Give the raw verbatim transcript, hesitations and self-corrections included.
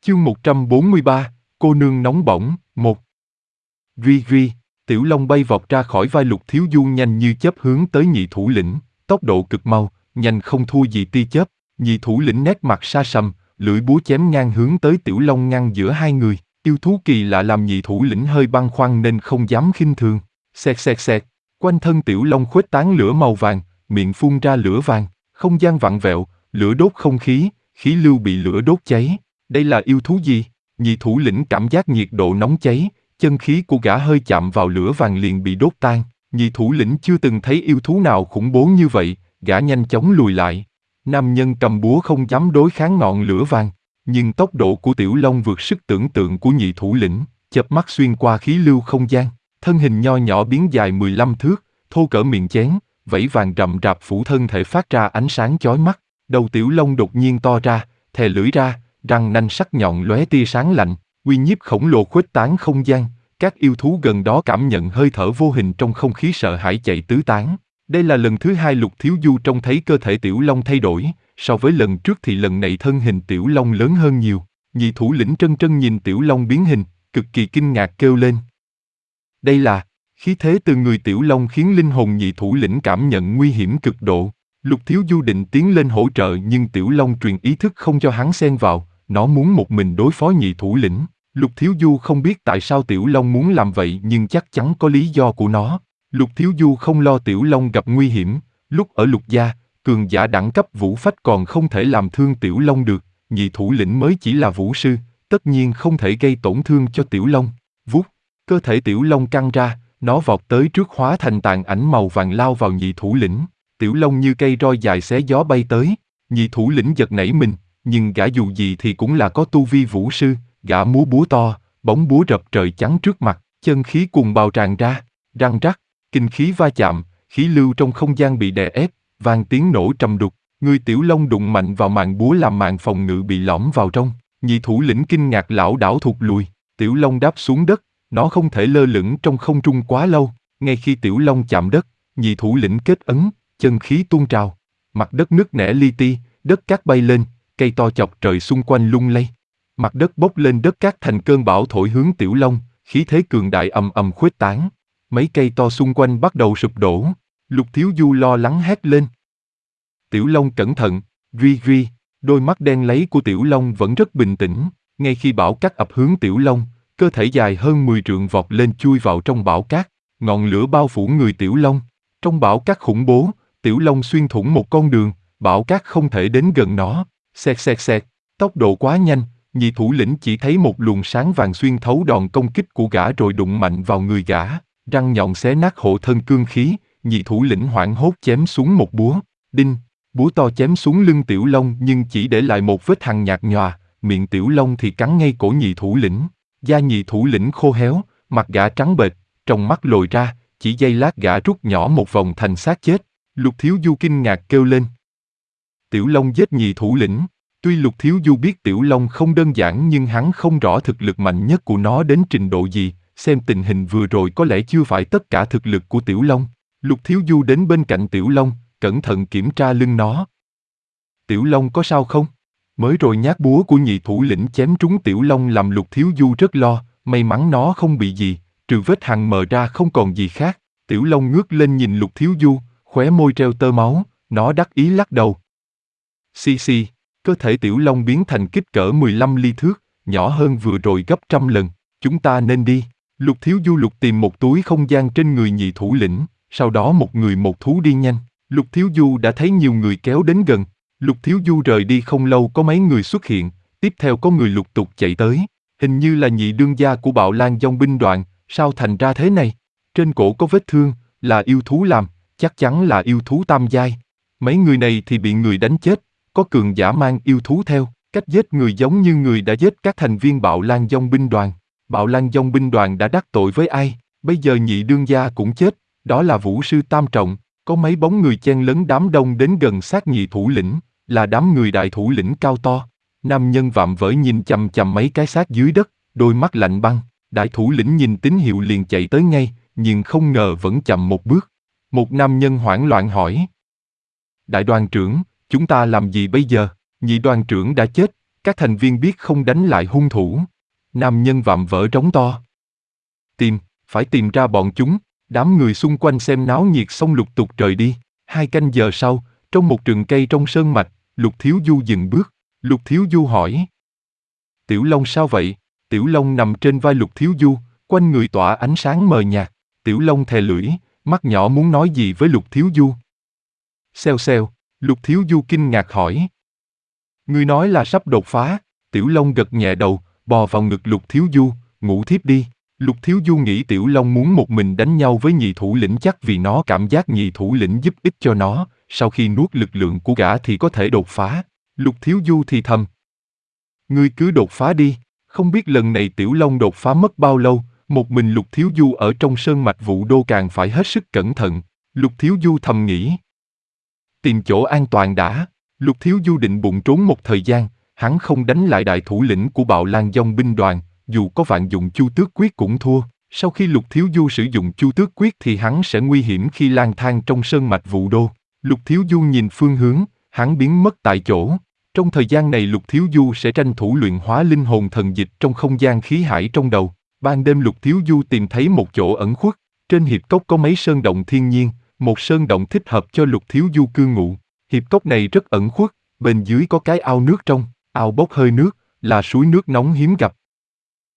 Chương một trăm bốn mươi ba, cô nương nóng bỏng, một. Ri ri, Tiểu Long bay vọt ra khỏi vai Lục Thiếu Du nhanh như chớp hướng tới nhị thủ lĩnh, tốc độ cực mau, nhanh không thua gì tia chớp. Nhị thủ lĩnh nét mặt sa sầm, lưỡi búa chém ngang hướng tới Tiểu Long ngăn giữa hai người. Yêu thú kỳ lạ làm nhị thủ lĩnh hơi băn khoăn nên không dám khinh thường. Xẹt xẹt xẹt, quanh thân Tiểu Long khuếch tán lửa màu vàng, miệng phun ra lửa vàng, không gian vặn vẹo, lửa đốt không khí, khí lưu bị lửa đốt cháy. Đây là yêu thú gì? Nhị thủ lĩnh cảm giác nhiệt độ nóng cháy, chân khí của gã hơi chạm vào lửa vàng liền bị đốt tan. Nhị thủ lĩnh chưa từng thấy yêu thú nào khủng bố như vậy, gã nhanh chóng lùi lại. Nam nhân cầm búa không dám đối kháng ngọn lửa vàng, nhưng tốc độ của Tiểu Long vượt sức tưởng tượng của nhị thủ lĩnh, chớp mắt xuyên qua khí lưu không gian, thân hình nho nhỏ biến dài mười lăm thước, thô cỡ miệng chén, vảy vàng rậm rạp phủ thân thể phát ra ánh sáng chói mắt. Đầu Tiểu Long đột nhiên to ra, thè lưỡi ra, răng nanh sắc nhọn lóe tia sáng lạnh, uy nhiếp khổng lồ khuếch tán không gian. Các yêu thú gần đó cảm nhận hơi thở vô hình trong không khí sợ hãi chạy tứ tán. Đây là lần thứ hai Lục Thiếu Du trông thấy cơ thể Tiểu Long thay đổi, so với lần trước thì lần này thân hình Tiểu Long lớn hơn nhiều. Nhị thủ lĩnh trân trân nhìn Tiểu Long biến hình, cực kỳ kinh ngạc kêu lên. Đây là khí thế từ người Tiểu Long khiến linh hồn nhị thủ lĩnh cảm nhận nguy hiểm cực độ. Lục Thiếu Du định tiến lên hỗ trợ nhưng Tiểu Long truyền ý thức không cho hắn xen vào, nó muốn một mình đối phó nhị thủ lĩnh. Lục Thiếu Du không biết tại sao Tiểu Long muốn làm vậy nhưng chắc chắn có lý do của nó. Lục Thiếu Du không lo Tiểu Long gặp nguy hiểm, lúc ở Lục gia, cường giả đẳng cấp vũ phách còn không thể làm thương Tiểu Long được, nhị thủ lĩnh mới chỉ là vũ sư, tất nhiên không thể gây tổn thương cho Tiểu Long. Vút, cơ thể Tiểu Long căng ra, nó vọt tới trước hóa thành tàn ảnh màu vàng lao vào nhị thủ lĩnh. Tiểu Long như cây roi dài xé gió bay tới, nhị thủ lĩnh giật nảy mình, nhưng gã dù gì thì cũng là có tu vi vũ sư, gã múa búa to, bóng búa rập trời chắn trước mặt, chân khí cuồng bào tràn ra, răng rắc, kinh khí va chạm, khí lưu trong không gian bị đè ép, vang tiếng nổ trầm đục, người Tiểu Long đụng mạnh vào màn búa làm màn phòng ngự bị lõm vào trong, nhị thủ lĩnh kinh ngạc lảo đảo thụt lùi, Tiểu Long đáp xuống đất, nó không thể lơ lửng trong không trung quá lâu, ngay khi Tiểu Long chạm đất, nhị thủ lĩnh kết ấn, chân khí tuôn trào, mặt đất nứt nẻ li ti, đất cát bay lên, cây to chọc trời xung quanh lung lay. Mặt đất bốc lên đất cát thành cơn bão thổi hướng Tiểu Long, khí thế cường đại ầm ầm khuếch tán. Mấy cây to xung quanh bắt đầu sụp đổ. Lục Thiếu Du lo lắng hét lên. Tiểu Long cẩn thận, ri ri, đôi mắt đen láy của Tiểu Long vẫn rất bình tĩnh. Ngay khi bão cát ập hướng Tiểu Long, cơ thể dài hơn mười trượng vọt lên chui vào trong bão cát. Ngọn lửa bao phủ người Tiểu Long. Trong bão cát khủng bố, Tiểu Long xuyên thủng một con đường, bão cát không thể đến gần nó. Xẹt xẹt xẹt, tốc độ quá nhanh. Nhị thủ lĩnh chỉ thấy một luồng sáng vàng xuyên thấu đòn công kích của gã rồi đụng mạnh vào người gã, răng nhọn xé nát hộ thân cương khí. Nhị thủ lĩnh hoảng hốt chém xuống một búa, đinh, búa to chém xuống lưng Tiểu Long nhưng chỉ để lại một vết hằn nhạt nhòa, miệng Tiểu Long thì cắn ngay cổ nhị thủ lĩnh. Da nhị thủ lĩnh khô héo, mặt gã trắng bệch, trong mắt lồi ra, chỉ giây lát gã rút nhỏ một vòng thành xác chết. Lục Thiếu Du kinh ngạc kêu lên. Tiểu Long giết nhị thủ lĩnh. Tuy Lục Thiếu Du biết Tiểu Long không đơn giản nhưng hắn không rõ thực lực mạnh nhất của nó đến trình độ gì, xem tình hình vừa rồi có lẽ chưa phải tất cả thực lực của Tiểu Long. Lục Thiếu Du đến bên cạnh Tiểu Long, cẩn thận kiểm tra lưng nó. Tiểu Long có sao không? Mới rồi nhát búa của nhị thủ lĩnh chém trúng Tiểu Long làm Lục Thiếu Du rất lo, may mắn nó không bị gì, trừ vết hằn mờ ra không còn gì khác. Tiểu Long ngước lên nhìn Lục Thiếu Du, khóe môi treo tơ máu, nó đắc ý lắc đầu. Xì xì. Cơ thể Tiểu Long biến thành kích cỡ mười lăm ly thước, nhỏ hơn vừa rồi gấp trăm lần. Chúng ta nên đi. Lục Thiếu Du lục tìm một túi không gian trên người nhị thủ lĩnh, sau đó một người một thú đi nhanh. Lục Thiếu Du đã thấy nhiều người kéo đến gần. Lục Thiếu Du rời đi không lâu có mấy người xuất hiện, tiếp theo có người lục tục chạy tới. Hình như là nhị đương gia của Bạo Lang Dòng binh đoàn, sao thành ra thế này? Trên cổ có vết thương, là yêu thú làm, chắc chắn là yêu thú tam giai. Mấy người này thì bị người đánh chết. Có cường giả mang yêu thú theo, cách giết người giống như người đã giết các thành viên Bạo Lang Dòng binh đoàn. Bạo Lang Dòng binh đoàn đã đắc tội với ai? Bây giờ nhị đương gia cũng chết, đó là vũ sư tam trọng. Có mấy bóng người chen lấn đám đông đến gần sát nhị thủ lĩnh, là đám người đại thủ lĩnh cao to. Nam nhân vạm vỡ nhìn chằm chằm mấy cái xác dưới đất, đôi mắt lạnh băng. Đại thủ lĩnh nhìn tín hiệu liền chạy tới ngay, nhưng không ngờ vẫn chậm một bước. Một nam nhân hoảng loạn hỏi. Đại đoàn trưởng, chúng ta làm gì bây giờ? Nhị đoàn trưởng đã chết, Các thành viên biết không đánh lại hung thủ. Nam nhân vạm vỡ trống to. Tìm, phải tìm ra bọn chúng. Đám người xung quanh xem náo nhiệt xong lục tục rời đi. Hai canh giờ sau, trong một rừng cây trong sơn mạch, Lục Thiếu Du dừng bước. Lục Thiếu Du hỏi. Tiểu Long sao vậy? Tiểu Long nằm trên vai Lục Thiếu Du, quanh người tỏa ánh sáng mờ nhạt. Tiểu Long thè lưỡi, mắt nhỏ muốn nói gì với Lục Thiếu Du. Xèo xèo, Lục Thiếu Du kinh ngạc hỏi. Ngươi nói là sắp đột phá. Tiểu Long gật nhẹ đầu, bò vào ngực Lục Thiếu Du, ngủ thiếp đi. Lục Thiếu Du nghĩ Tiểu Long muốn một mình đánh nhau với nhị thủ lĩnh chắc vì nó cảm giác nhị thủ lĩnh giúp ích cho nó, sau khi nuốt lực lượng của gã thì có thể đột phá. Lục Thiếu Du thì thầm. Ngươi cứ đột phá đi, không biết lần này Tiểu Long đột phá mất bao lâu, một mình Lục Thiếu Du ở trong sơn mạch Vũ Đô càng phải hết sức cẩn thận. Lục Thiếu Du thầm nghĩ. Tìm chỗ an toàn đã. Lục Thiếu Du định bụng trốn một thời gian, hắn không đánh lại đại thủ lĩnh của Bạo Lang Dông binh đoàn, dù có vạn dụng Chu Tước Quyết cũng thua. Sau khi Lục Thiếu Du sử dụng Chu Tước Quyết thì hắn sẽ nguy hiểm khi lang thang trong sơn mạch Vũ Đô. Lục Thiếu Du nhìn phương hướng, hắn biến mất tại chỗ. Trong thời gian này Lục Thiếu Du sẽ tranh thủ luyện hóa linh hồn thần dịch trong không gian khí hải trong đầu. Ban đêm Lục Thiếu Du tìm thấy một chỗ ẩn khuất. Trên hiệp cốc có mấy sơn động thiên nhiên, một sơn động thích hợp cho Lục Thiếu Du cư ngụ. Hiệp cốc này rất ẩn khuất, bên dưới có cái ao nước trong, ao bốc hơi nước, là suối nước nóng hiếm gặp.